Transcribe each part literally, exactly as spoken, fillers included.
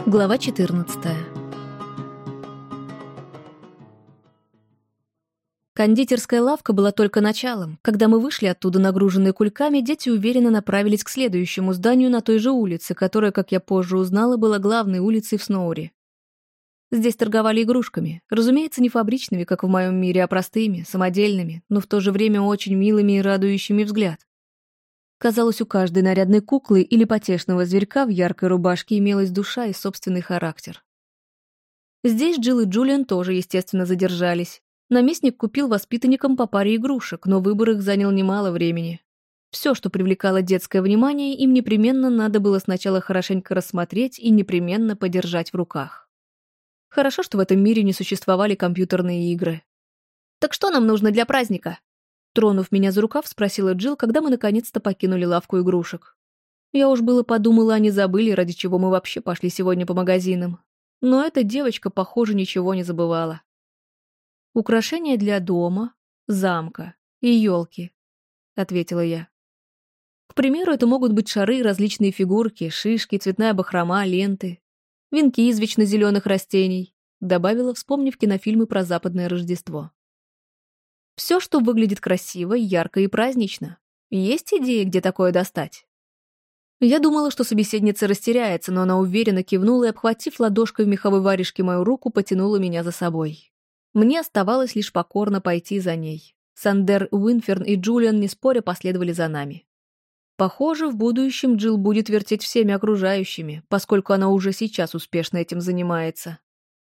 Глава четырнадцатая. Кондитерская лавка была только началом. Когда мы вышли оттуда, нагруженные кульками, дети уверенно направились к следующему зданию на той же улице, которая, как я позже узнала, была главной улицей в Сноури. Здесь торговали игрушками. Разумеется, не фабричными, как в моем мире, а простыми, самодельными, но в то же время очень милыми и радующими взгляд. Казалось, у каждой нарядной куклы или потешного зверька в яркой рубашке имелась душа и собственный характер. Здесь Джилл и Джулиан тоже, естественно, задержались. Наместник купил воспитанникам по паре игрушек, но выбор их занял немало времени. Все, что привлекало детское внимание, им непременно надо было сначала хорошенько рассмотреть и непременно подержать в руках. Хорошо, что в этом мире не существовали компьютерные игры. «Так что нам нужно для праздника?» Тронув меня за рукав, спросила Джилл, когда мы наконец-то покинули лавку игрушек. Я уж было подумала, они забыли, ради чего мы вообще пошли сегодня по магазинам. Но эта девочка, похоже, ничего не забывала. «Украшения для дома, замка и елки», — ответила я. К примеру, это могут быть шары, различные фигурки, шишки, цветная бахрома, ленты, венки из вечно зеленых растений, добавила, вспомнив кинофильмы про западное Рождество. Все, что выглядит красиво, ярко и празднично. Есть идеи, где такое достать? Я думала, что собеседница растеряется, но она уверенно кивнула и, обхватив ладошкой в меховой варежке мою руку, потянула меня за собой. Мне оставалось лишь покорно пойти за ней. Сандер, Уинферн и Джулиан, не споря, последовали за нами. Похоже, в будущем Джилл будет вертеть всеми окружающими, поскольку она уже сейчас успешно этим занимается.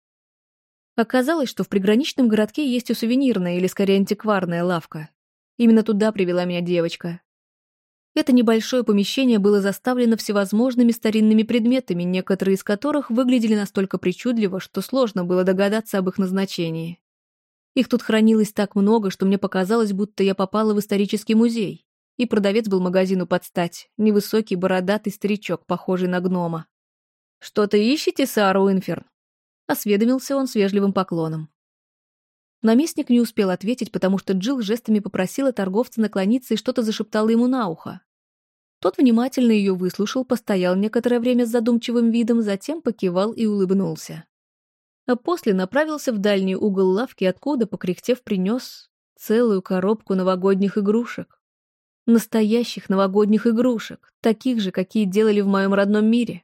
Оказалось, что в приграничном городке есть и сувенирная, или скорее антикварная лавка. Именно туда привела меня девочка. Это небольшое помещение было заставлено всевозможными старинными предметами, некоторые из которых выглядели настолько причудливо, что сложно было догадаться об их назначении. Их тут хранилось так много, что мне показалось, будто я попала в исторический музей, и продавец был магазину под стать, невысокий бородатый старичок, похожий на гнома. «Что-то ищете, сэр Уинферн?» — осведомился он с вежливым поклоном. Наместник не успел ответить, потому что Джилл жестами попросила торговца наклониться и что-то зашептала ему на ухо. Тот внимательно ее выслушал, постоял некоторое время с задумчивым видом, затем покивал и улыбнулся. А после направился в дальний угол лавки, откуда, покряхтев, принес целую коробку новогодних игрушек. Настоящих новогодних игрушек, таких же, какие делали в моем родном мире.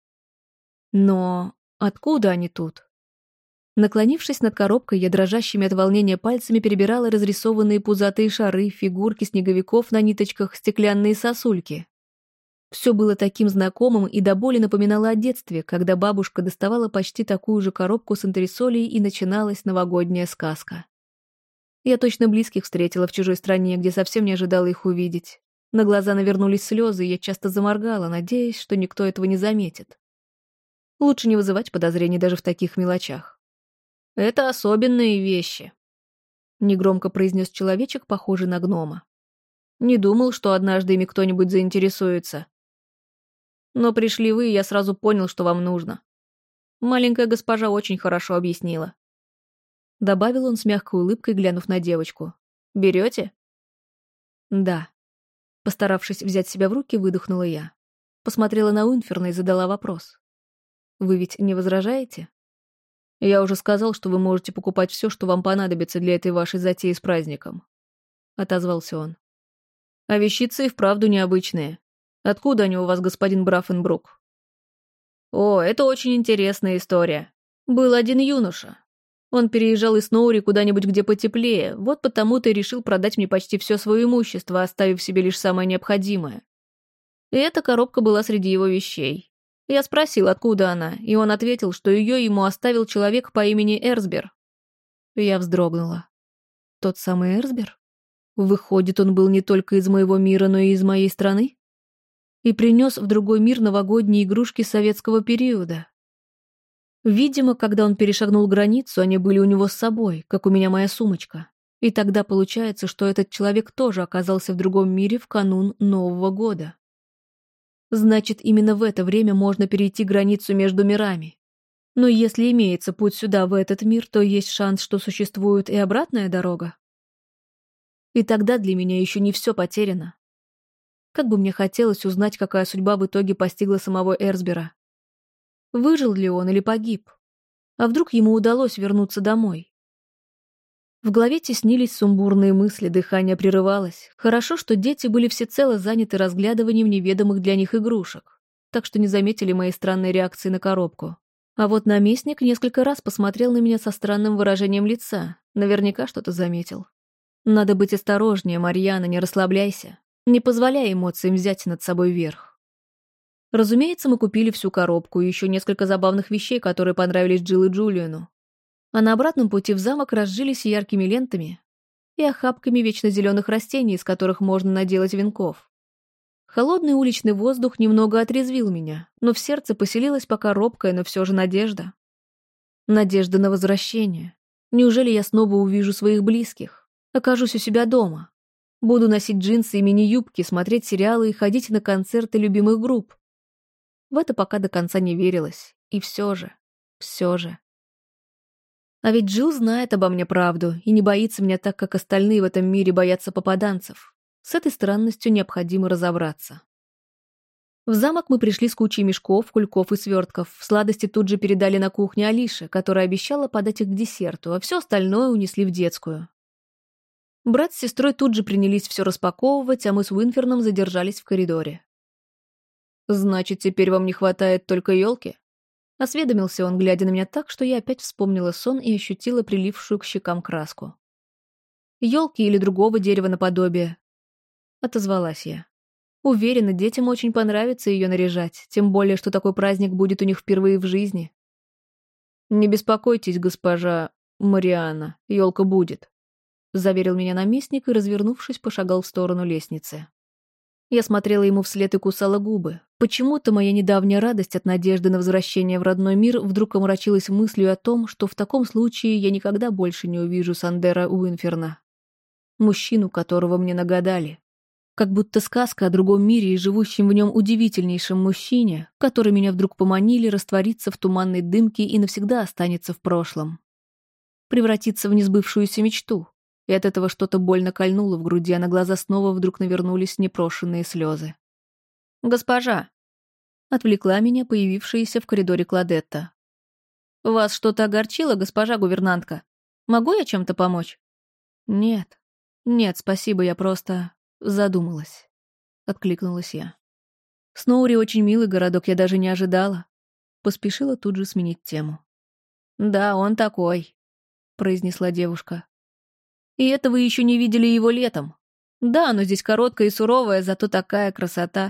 Но откуда они тут? Наклонившись над коробкой, я дрожащими от волнения пальцами перебирала разрисованные пузатые шары, фигурки снеговиков на ниточках, стеклянные сосульки. Все было таким знакомым и до боли напоминало о детстве, когда бабушка доставала почти такую же коробку с антресолей и начиналась новогодняя сказка. Я точно близких встретила в чужой стране, где совсем не ожидала их увидеть. На глаза навернулись слезы, и я часто заморгала, надеясь, что никто этого не заметит. Лучше не вызывать подозрений даже в таких мелочах. «Это особенные вещи», — негромко произнес человечек, похожий на гнома. «Не думал, что однажды ими кто-нибудь заинтересуется. Но пришли вы, и я сразу понял, что вам нужно. Маленькая госпожа очень хорошо объяснила». Добавил он с мягкой улыбкой, глянув на девочку. «Берете?» «Да». Постаравшись взять себя в руки, выдохнула я. Посмотрела на Уинферна и задала вопрос. «Вы ведь не возражаете?» «Я уже сказал, что вы можете покупать все, что вам понадобится для этой вашей затеи с праздником», — отозвался он. «А вещицы и вправду необычные. Откуда они у вас, господин Браффенбрук?» «О, это очень интересная история. Был один юноша. Он переезжал из Сноури куда-нибудь, где потеплее, вот потому-то и решил продать мне почти все свое имущество, оставив себе лишь самое необходимое. И эта коробка была среди его вещей. Я спросил, откуда она, и он ответил, что ее ему оставил человек по имени Эрсбер. Я вздрогнула. Тот самый Эрсбер? Выходит, он был не только из моего мира, но и из моей страны? И принес в другой мир новогодние игрушки советского периода. Видимо, когда он перешагнул границу, они были у него с собой, как у меня моя сумочка. И тогда получается, что этот человек тоже оказался в другом мире в канун Нового года. Значит, именно в это время можно перейти границу между мирами. Но если имеется путь сюда, в этот мир, то есть шанс, что существует и обратная дорога. И тогда для меня еще не все потеряно. Как бы мне хотелось узнать, какая судьба в итоге постигла самого Эрсбера. Выжил ли он или погиб? А вдруг ему удалось вернуться домой? В голове теснились сумбурные мысли, дыхание прерывалось. Хорошо, что дети были всецело заняты разглядыванием неведомых для них игрушек, так что не заметили моей странной реакции на коробку. А вот наместник несколько раз посмотрел на меня со странным выражением лица. Наверняка что-то заметил. Надо быть осторожнее, Марьяна, не расслабляйся. Не позволяй эмоциям взять над собой верх. Разумеется, мы купили всю коробку и еще несколько забавных вещей, которые понравились Джилл и Джулиану. А на обратном пути в замок разжились яркими лентами и охапками вечно зеленых растений, из которых можно наделать венков. Холодный уличный воздух немного отрезвил меня, но в сердце поселилась пока робкая, но все же надежда. Надежда на возвращение. Неужели я снова увижу своих близких? Окажусь у себя дома. Буду носить джинсы и мини-юбки, смотреть сериалы и ходить на концерты любимых групп. В это пока до конца не верилось. И все же, все же. А ведь Джилл знает обо мне правду и не боится меня так, как остальные в этом мире боятся попаданцев. С этой странностью необходимо разобраться. В замок мы пришли с кучей мешков, кульков и свертков. Сладости тут же передали на кухню Алише, которая обещала подать их к десерту, а все остальное унесли в детскую. Брат с сестрой тут же принялись все распаковывать, а мы с Уинферном задержались в коридоре. «Значит, теперь вам не хватает только елки?» Осведомился он, глядя на меня так, что я опять вспомнила сон и ощутила прилившую к щекам краску. «Елки или другого дерева наподобие?» Отозвалась я. Уверена, детям очень понравится ее наряжать, тем более, что такой праздник будет у них впервые в жизни. «Не беспокойтесь, госпожа Марианна, елка будет», — заверил меня наместник и, развернувшись, пошагал в сторону лестницы. Я смотрела ему вслед и кусала губы. Почему-то моя недавняя радость от надежды на возвращение в родной мир вдруг омрачилась мыслью о том, что в таком случае я никогда больше не увижу Сандера Уинферна. Мужчину, которого мне нагадали. Как будто сказка о другом мире и живущем в нем удивительнейшем мужчине, который меня вдруг поманили, раствориться в туманной дымке и навсегда останется в прошлом. Превратиться в несбывшуюся мечту. И от этого что-то больно кольнуло в груди, а на глаза снова вдруг навернулись непрошенные слезы. «Госпожа!» — отвлекла меня появившаяся в коридоре Кладетта. «Вас что-то огорчило, госпожа гувернантка? Могу я чем-то помочь?» «Нет. Нет, спасибо, я просто задумалась», — откликнулась я. «Сноури очень милый городок, я даже не ожидала». Поспешила тут же сменить тему. «Да, он такой», — произнесла девушка. «И это вы еще не видели его летом. Да, оно здесь короткое и суровое, зато такая красота».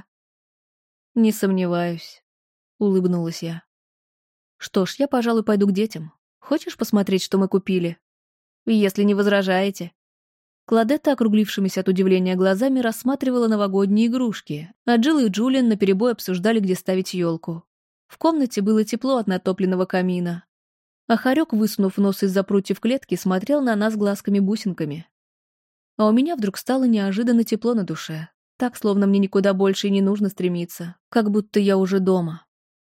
«Не сомневаюсь», — улыбнулась я. «Что ж, я, пожалуй, пойду к детям. Хочешь посмотреть, что мы купили? Если не возражаете». Кладетта, округлившимися от удивления глазами, рассматривала новогодние игрушки, а Джилл и Джулиан наперебой обсуждали, где ставить елку. В комнате было тепло от натопленного камина. А хорек, высунув нос из-за прутьев клетки, смотрел на нас глазками-бусинками. А у меня вдруг стало неожиданно тепло на душе. Так, словно мне никуда больше и не нужно стремиться. Как будто я уже дома.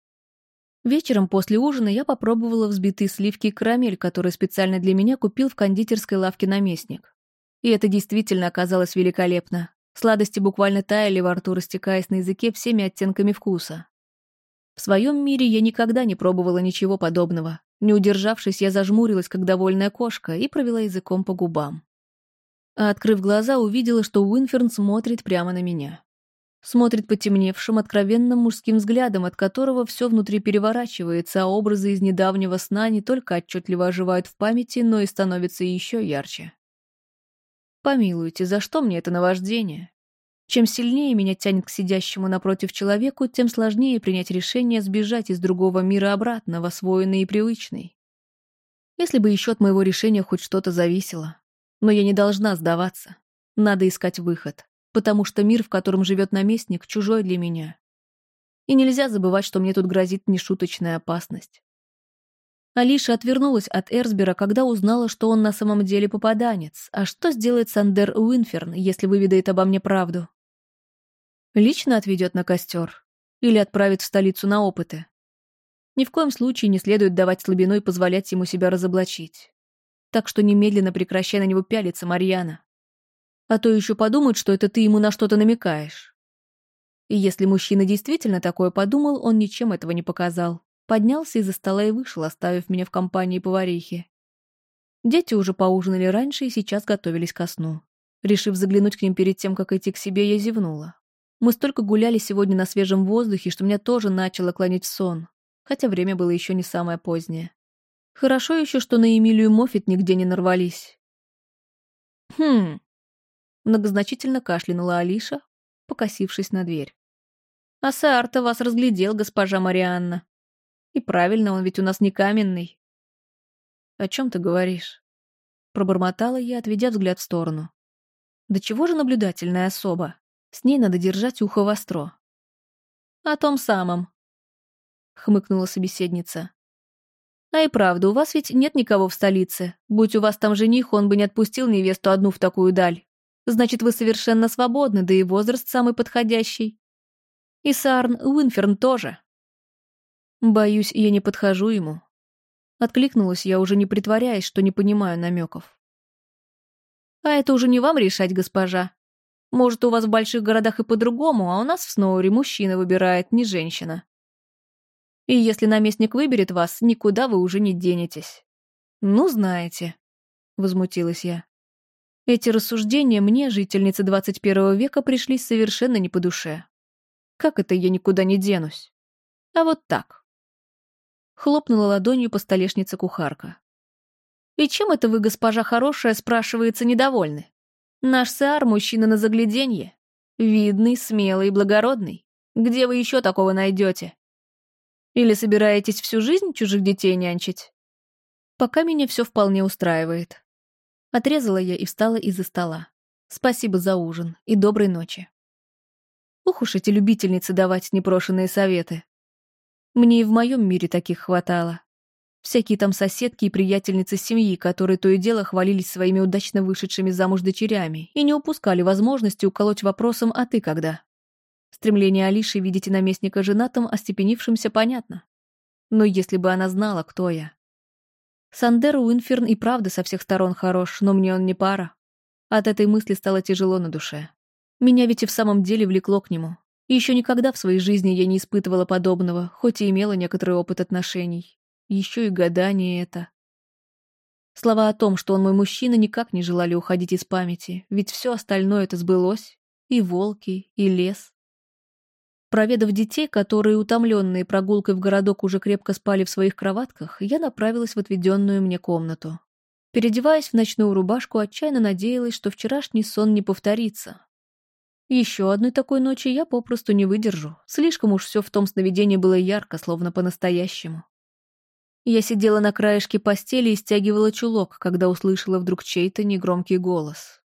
Вечером после ужина я попробовала взбитые сливки и карамель, которые специально для меня купил в кондитерской лавке наместник. И это действительно оказалось великолепно. Сладости буквально таяли во рту, растекаясь на языке всеми оттенками вкуса. В своем мире я никогда не пробовала ничего подобного. Не удержавшись, я зажмурилась, как довольная кошка, и провела языком по губам. А открыв глаза, увидела, что Уинферн смотрит прямо на меня. Смотрит потемневшим, откровенным мужским взглядом, от которого все внутри переворачивается, а образы из недавнего сна не только отчетливо оживают в памяти, но и становятся еще ярче. Помилуйте, за что мне это наваждение? Чем сильнее меня тянет к сидящему напротив человеку, тем сложнее принять решение сбежать из другого мира обратно в освоенный и привычный. Если бы еще от моего решения хоть что-то зависело. Но я не должна сдаваться. Надо искать выход, потому что мир, в котором живет наместник, чужой для меня. И нельзя забывать, что мне тут грозит нешуточная опасность. Алиша отвернулась от Эрсбера, когда узнала, что он на самом деле попаданец. А что сделает Сандер Уинферн, если выведает обо мне правду? Лично отведет на костер? Или отправит в столицу на опыты? Ни в коем случае не следует давать слабину и позволять ему себя разоблачить. Так что немедленно прекращай на него пялиться, Марьяна. А то еще подумают, что это ты ему на что-то намекаешь. И если мужчина действительно такое подумал, он ничем этого не показал. Поднялся из-за стола и вышел, оставив меня в компании поварихи. Дети уже поужинали раньше и сейчас готовились ко сну. Решив заглянуть к ним перед тем, как идти к себе, я зевнула. Мы столько гуляли сегодня на свежем воздухе, что меня тоже начало клонить в сон, хотя время было еще не самое позднее. Хорошо еще, что на Эмилию Моффит нигде не нарвались. «Хм...» — многозначительно кашлянула Алиша, покосившись на дверь. «А Саар-то вас разглядел, госпожа Марианна. И правильно, он ведь у нас не каменный». «О чем ты говоришь?» — пробормотала я, отведя взгляд в сторону. «Да чего же наблюдательная особа? С ней надо держать ухо востро». «О том самом», — хмыкнула собеседница. «А и правда, у вас ведь нет никого в столице. Будь у вас там жених, он бы не отпустил невесту одну в такую даль. Значит, вы совершенно свободны, да и возраст самый подходящий. И Саарн Уинферн тоже». «Боюсь, я не подхожу ему». Откликнулась я, уже не притворяясь, что не понимаю намеков. «А это уже не вам решать, госпожа. Может, у вас в больших городах и по-другому, а у нас в Сноуре мужчина выбирает, не женщина. И если наместник выберет вас, никуда вы уже не денетесь». «Ну, знаете», — возмутилась я. Эти рассуждения мне, жительнице двадцать первого века, пришлись совершенно не по душе. Как это я никуда не денусь? А вот так. Хлопнула ладонью по столешнице кухарка. «И чем это вы, госпожа хорошая, спрашивается, недовольны? Наш Саар мужчина на загляденье. Видный, смелый, благородный. Где вы еще такого найдете? Или собираетесь всю жизнь чужих детей нянчить?» Пока меня все вполне устраивает. Отрезала я и встала из-за стола. Спасибо за ужин и доброй ночи. Ух уж эти любительницы давать непрошенные советы. Мне и в моем мире таких хватало. Всякие там соседки и приятельницы семьи, которые то и дело хвалились своими удачно вышедшими замуж дочерями и не упускали возможности уколоть вопросом «а ты когда?». Стремление Алиши видеть наместника женатым, остепенившимся, понятно. Но если бы она знала, кто я. Сандер Уинферн и правда со всех сторон хорош, но мне он не пара. От этой мысли стало тяжело на душе. Меня ведь и в самом деле влекло к нему. И еще никогда в своей жизни я не испытывала подобного, хоть и имела некоторый опыт отношений. Еще и гадание это. Слова о том, что он мой мужчина, никак не желали уходить из памяти, ведь все остальное это сбылось. И волки, и лес. Проведав детей, которые, утомленные прогулкой в городок, уже крепко спали в своих кроватках, я направилась в отведенную мне комнату. Переодеваясь в ночную рубашку, отчаянно надеялась, что вчерашний сон не повторится. Еще одной такой ночи я попросту не выдержу. Слишком уж все в том сновидении было ярко, словно по-настоящему. Я сидела на краешке постели и стягивала чулок, когда услышала вдруг чей-то негромкий голос.